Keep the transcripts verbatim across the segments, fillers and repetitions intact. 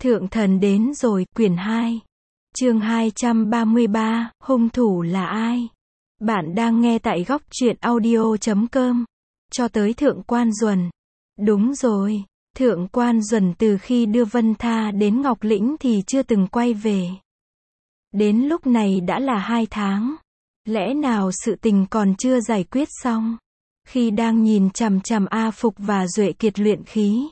Thượng thần đến rồi, quyển hai. Chương hai trăm ba mươi ba, hung thủ là ai? Bạn đang nghe tại góc truyện audio chấm com. Cho tới Thượng Quan Duẩn. Đúng rồi, Thượng Quan Duẩn từ khi đưa Vân Tha đến Ngọc Lĩnh thì chưa từng quay về. Đến lúc này đã là hai tháng. Lẽ nào sự tình còn chưa giải quyết xong? Khi đang nhìn chằm chằm A Phục và Duệ Kiệt luyện khí,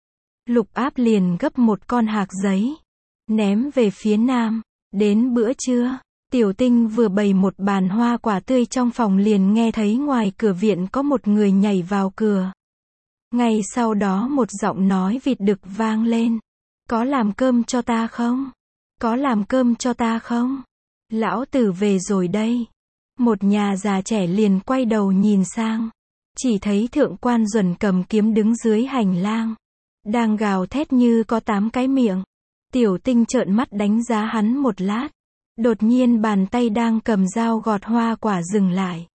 Lục Áp liền gấp một con hạc giấy, ném về phía nam. Đến bữa trưa, Tiểu Tinh vừa bày một bàn hoa quả tươi trong phòng liền nghe thấy ngoài cửa viện có một người nhảy vào cửa. Ngay sau đó một giọng nói vịt đực vang lên. Có làm cơm cho ta không? Có làm cơm cho ta không? Lão tử về rồi đây. Một nhà già trẻ liền quay đầu nhìn sang. Chỉ thấy Thượng Quan Duẩn cầm kiếm đứng dưới hành lang, đang gào thét như có tám cái miệng. Tiểu Tinh trợn mắt đánh giá hắn một lát. Đột nhiên bàn tay đang cầm dao gọt hoa quả dừng lại.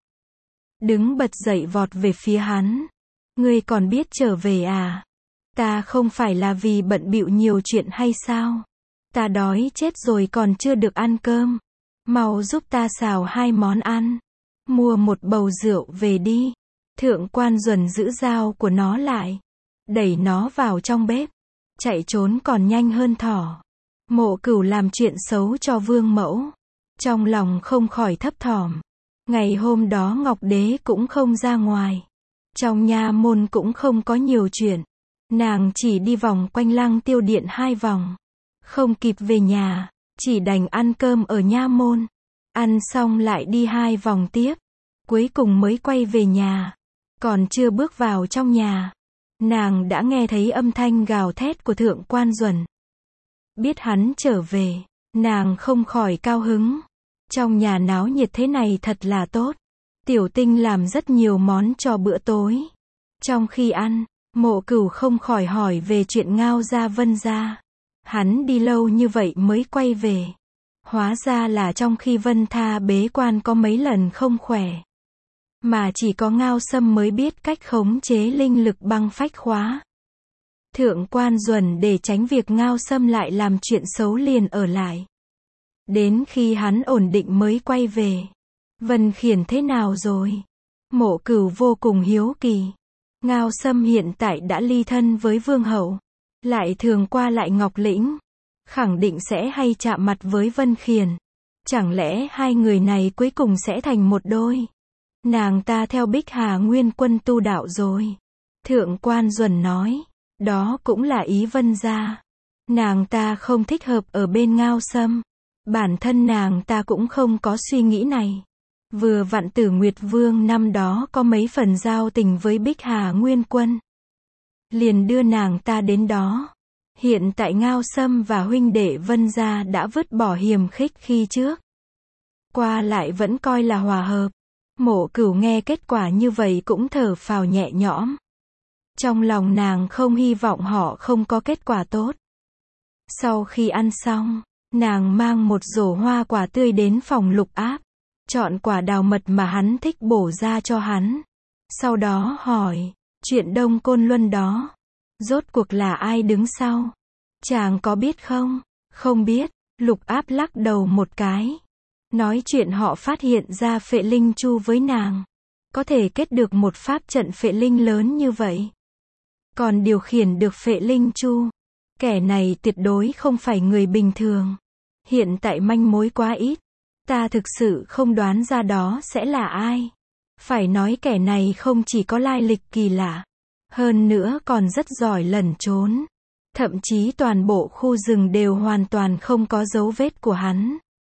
Đứng bật dậy vọt về phía hắn. Ngươi còn biết trở về à? Ta không phải là vì bận bịu nhiều chuyện hay sao? Ta đói chết rồi còn chưa được ăn cơm. Mau giúp ta xào hai món ăn. Mua một bầu rượu về đi. Thượng Quan Duẩn giữ dao của nó lại, đẩy nó vào trong bếp. Chạy trốn còn nhanh hơn thỏ. Mộ Cửu làm chuyện xấu cho Vương Mẫu, trong lòng không khỏi thấp thỏm. Ngày hôm đó Ngọc Đế cũng không ra ngoài, trong nha môn cũng không có nhiều chuyện. Nàng chỉ đi vòng quanh Lăng Tiêu Điện hai vòng, không kịp về nhà, chỉ đành ăn cơm ở nha môn. Ăn xong lại đi hai vòng tiếp, cuối cùng mới quay về nhà. Còn chưa bước vào trong nhà, nàng đã nghe thấy âm thanh gào thét của Thượng Quan Duẩn. Biết hắn trở về, nàng không khỏi cao hứng. Trong nhà náo nhiệt thế này thật là tốt. Tiểu Tinh làm rất nhiều món cho bữa tối. Trong khi ăn, Mộ Cửu không khỏi hỏi về chuyện Ngao gia Vân gia. Hắn đi lâu như vậy mới quay về. Hóa ra là trong khi Vân Tha bế quan có mấy lần không khỏe, mà chỉ có Ngao Sâm mới biết cách khống chế linh lực băng phách khóa. Thượng Quan Duẩn để tránh việc Ngao Sâm lại làm chuyện xấu liền ở lại. Đến khi hắn ổn định mới quay về. Vân Khiển thế nào rồi? Mộ Cửu vô cùng hiếu kỳ. Ngao Sâm hiện tại đã ly thân với Vương Hậu, lại thường qua lại Ngọc Lĩnh, khẳng định sẽ hay chạm mặt với Vân Khiển. Chẳng lẽ hai người này cuối cùng sẽ thành một đôi? Nàng ta theo Bích Hà Nguyên Quân tu đạo rồi. Thượng Quan Duẩn nói, đó cũng là ý Vân gia. Nàng ta không thích hợp ở bên Ngao Sâm. Bản thân nàng ta cũng không có suy nghĩ này. Vừa vặn Tử Nguyệt Vương năm đó có mấy phần giao tình với Bích Hà Nguyên Quân, liền đưa nàng ta đến đó. Hiện tại Ngao Sâm và huynh đệ Vân gia đã vứt bỏ hiềm khích khi trước, qua lại vẫn coi là hòa hợp. Mộ Cửu nghe kết quả như vậy cũng thở phào nhẹ nhõm. Trong lòng nàng không hy vọng họ không có kết quả tốt. Sau khi ăn xong, nàng mang một rổ hoa quả tươi đến phòng Lục Áp, chọn quả đào mật mà hắn thích bổ ra cho hắn. Sau đó hỏi, chuyện Đông Côn Luân đó, rốt cuộc là ai đứng sau? Chàng có biết không? Không biết. Lục Áp lắc đầu một cái. Nói chuyện họ phát hiện ra Phệ Linh Chu với nàng, có thể kết được một pháp trận Phệ Linh lớn như vậy, còn điều khiển được Phệ Linh Chu. Kẻ này tuyệt đối không phải người bình thường. Hiện tại manh mối quá ít, ta thực sự không đoán ra đó sẽ là ai. Phải nói kẻ này không chỉ có lai lịch kỳ lạ, hơn nữa còn rất giỏi lẩn trốn. Thậm chí toàn bộ khu rừng đều hoàn toàn không có dấu vết của hắn.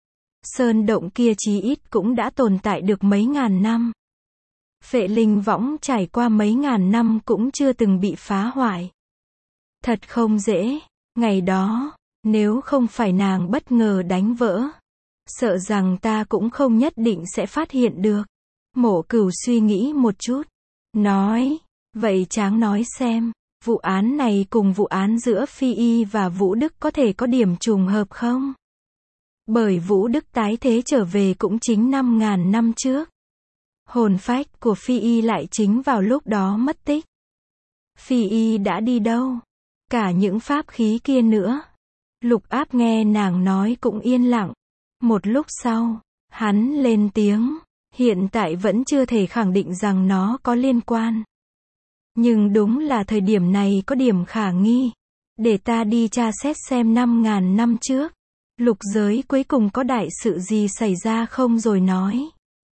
Sơn động kia chí ít cũng đã tồn tại được mấy ngàn năm. Phệ Linh võng trải qua mấy ngàn năm cũng chưa từng bị phá hoại. Thật không dễ. Ngày đó, nếu không phải nàng bất ngờ đánh vỡ, sợ rằng ta cũng không nhất định sẽ phát hiện được. Mộ Cửu suy nghĩ một chút, nói, vậy chàng nói xem, vụ án này cùng vụ án giữa Phi Y và Vũ Đức có thể có điểm trùng hợp không? Bởi Vũ Đức tái thế trở về cũng chính năm ngàn năm trước. Hồn phách của Phi Y lại chính vào lúc đó mất tích. Phi Y đã đi đâu? Cả những pháp khí kia nữa. Lục Áp nghe nàng nói cũng yên lặng. Một lúc sau, hắn lên tiếng, hiện tại vẫn chưa thể khẳng định rằng nó có liên quan. Nhưng đúng là thời điểm này có điểm khả nghi. Để ta đi tra xét xem năm ngàn năm trước, lục giới cuối cùng có đại sự gì xảy ra không rồi nói.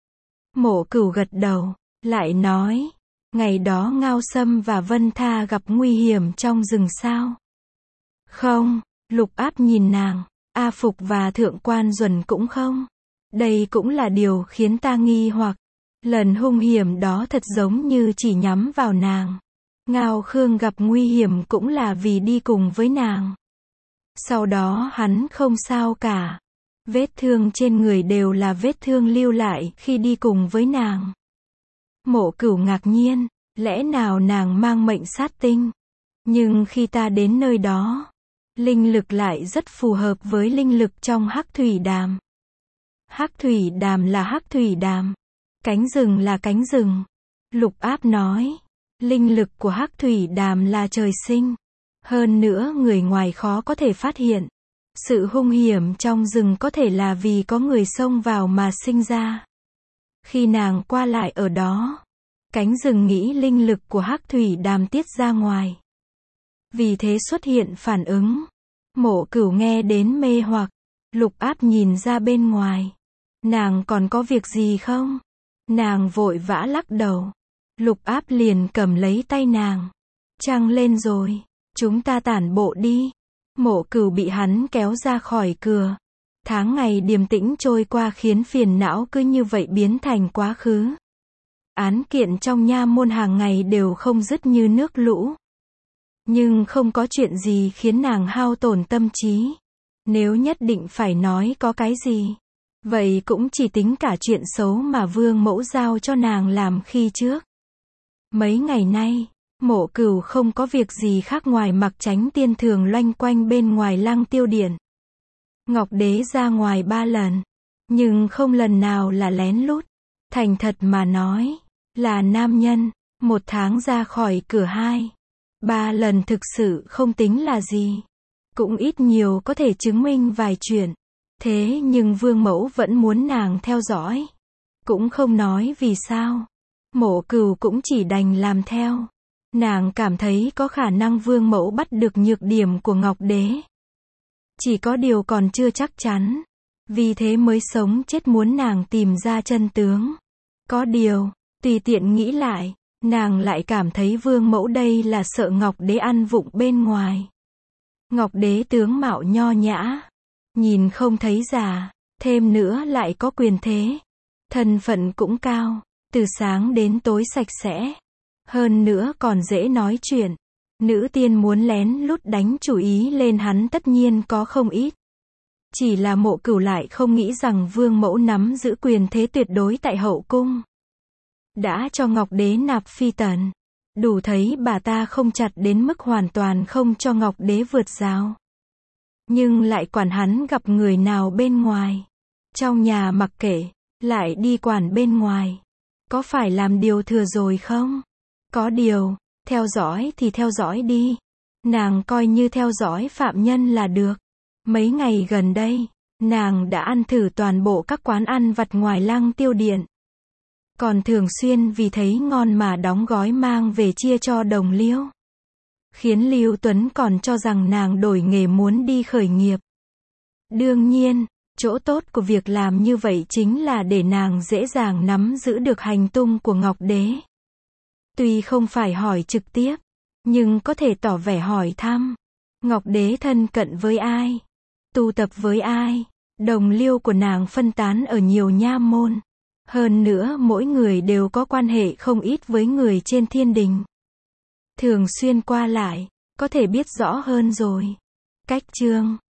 Mộ Cửu gật đầu, lại nói, ngày đó Ngao Sâm và Vân Tha gặp nguy hiểm trong rừng sao? Không, Lục Áp nhìn nàng, A Phục và Thượng Quan Duẩn cũng không. Đây cũng là điều khiến ta nghi hoặc. Lần hung hiểm đó thật giống như chỉ nhắm vào nàng. Ngao Khương gặp nguy hiểm cũng là vì đi cùng với nàng. Sau đó hắn không sao cả. Vết thương trên người đều là vết thương lưu lại khi đi cùng với nàng. Mộ Cửu ngạc nhiên, lẽ nào nàng mang mệnh sát tinh? Nhưng khi ta đến nơi đó, linh lực lại rất phù hợp với linh lực trong Hắc Thủy Đàm. Hắc Thủy Đàm là Hắc Thủy Đàm, cánh rừng là cánh rừng. Lục Áp nói, linh lực của Hắc Thủy Đàm là trời sinh. Hơn nữa người ngoài khó có thể phát hiện. Sự hung hiểm trong rừng có thể là vì có người xông vào mà sinh ra. Khi nàng qua lại ở đó, cánh rừng nghĩ linh lực của Hắc Thủy Đàm tiết ra ngoài. Vì thế xuất hiện phản ứng. Mộ Cửu nghe đến mê hoặc. Lục Áp nhìn ra bên ngoài. Nàng còn có việc gì không? Nàng vội vã lắc đầu. Lục Áp liền cầm lấy tay nàng. Trăng lên rồi, chúng ta tản bộ đi. Mộ Cửu bị hắn kéo ra khỏi cửa. Tháng ngày điềm tĩnh trôi qua khiến phiền não cứ như vậy biến thành quá khứ. Án kiện trong nha môn hàng ngày đều không dứt như nước lũ. Nhưng không có chuyện gì khiến nàng hao tổn tâm trí. Nếu nhất định phải nói có cái gì, vậy cũng chỉ tính cả chuyện xấu mà Vương Mẫu giao cho nàng làm khi trước. Mấy ngày nay, Mộ Cửu không có việc gì khác ngoài mặc Chánh Tiên thường loanh quanh bên ngoài Lăng Tiêu Điện. Ngọc Đế ra ngoài ba lần, nhưng không lần nào là lén lút. Thành thật mà nói, là nam nhân, một tháng ra khỏi cửa hai, ba lần thực sự không tính là gì. Cũng ít nhiều có thể chứng minh vài chuyện. Thế nhưng Vương Mẫu vẫn muốn nàng theo dõi. Cũng không nói vì sao. Mộ Cửu cũng chỉ đành làm theo. Nàng cảm thấy có khả năng Vương Mẫu bắt được nhược điểm của Ngọc Đế. Chỉ có điều còn chưa chắc chắn. Vì thế mới sống chết muốn nàng tìm ra chân tướng. Có điều, tùy tiện nghĩ lại, nàng lại cảm thấy Vương Mẫu đây là sợ Ngọc Đế ăn vụng bên ngoài. Ngọc Đế tướng mạo nho nhã, nhìn không thấy già, thêm nữa lại có quyền thế. Thân phận cũng cao, từ sáng đến tối sạch sẽ. Hơn nữa còn dễ nói chuyện. Nữ tiên muốn lén lút đánh chủ ý lên hắn tất nhiên có không ít. Chỉ là Mộ Cửu lại không nghĩ rằng Vương Mẫu nắm giữ quyền thế tuyệt đối tại hậu cung. Đã cho Ngọc Đế nạp phi tần. Đủ thấy bà ta không chặt đến mức hoàn toàn không cho Ngọc Đế vượt rào. Nhưng lại quản hắn gặp người nào bên ngoài. Trong nhà mặc kệ, lại đi quản bên ngoài. Có phải làm điều thừa rồi không? Có điều, theo dõi thì theo dõi đi. Nàng coi như theo dõi phạm nhân là được. Mấy ngày gần đây, nàng đã ăn thử toàn bộ các quán ăn vặt ngoài Lăng Tiêu Điện. Còn thường xuyên vì thấy ngon mà đóng gói mang về chia cho đồng liêu. Khiến Lưu Tuấn còn cho rằng nàng đổi nghề muốn đi khởi nghiệp. Đương nhiên, chỗ tốt của việc làm như vậy chính là để nàng dễ dàng nắm giữ được hành tung của Ngọc Đế. Tuy không phải hỏi trực tiếp, nhưng có thể tỏ vẻ hỏi thăm. Ngọc Đế thân cận với ai? Tu tập với ai? Đồng liêu của nàng phân tán ở nhiều nha môn. Hơn nữa mỗi người đều có quan hệ không ít với người trên thiên đình. Thường xuyên qua lại, có thể biết rõ hơn rồi. Cách chương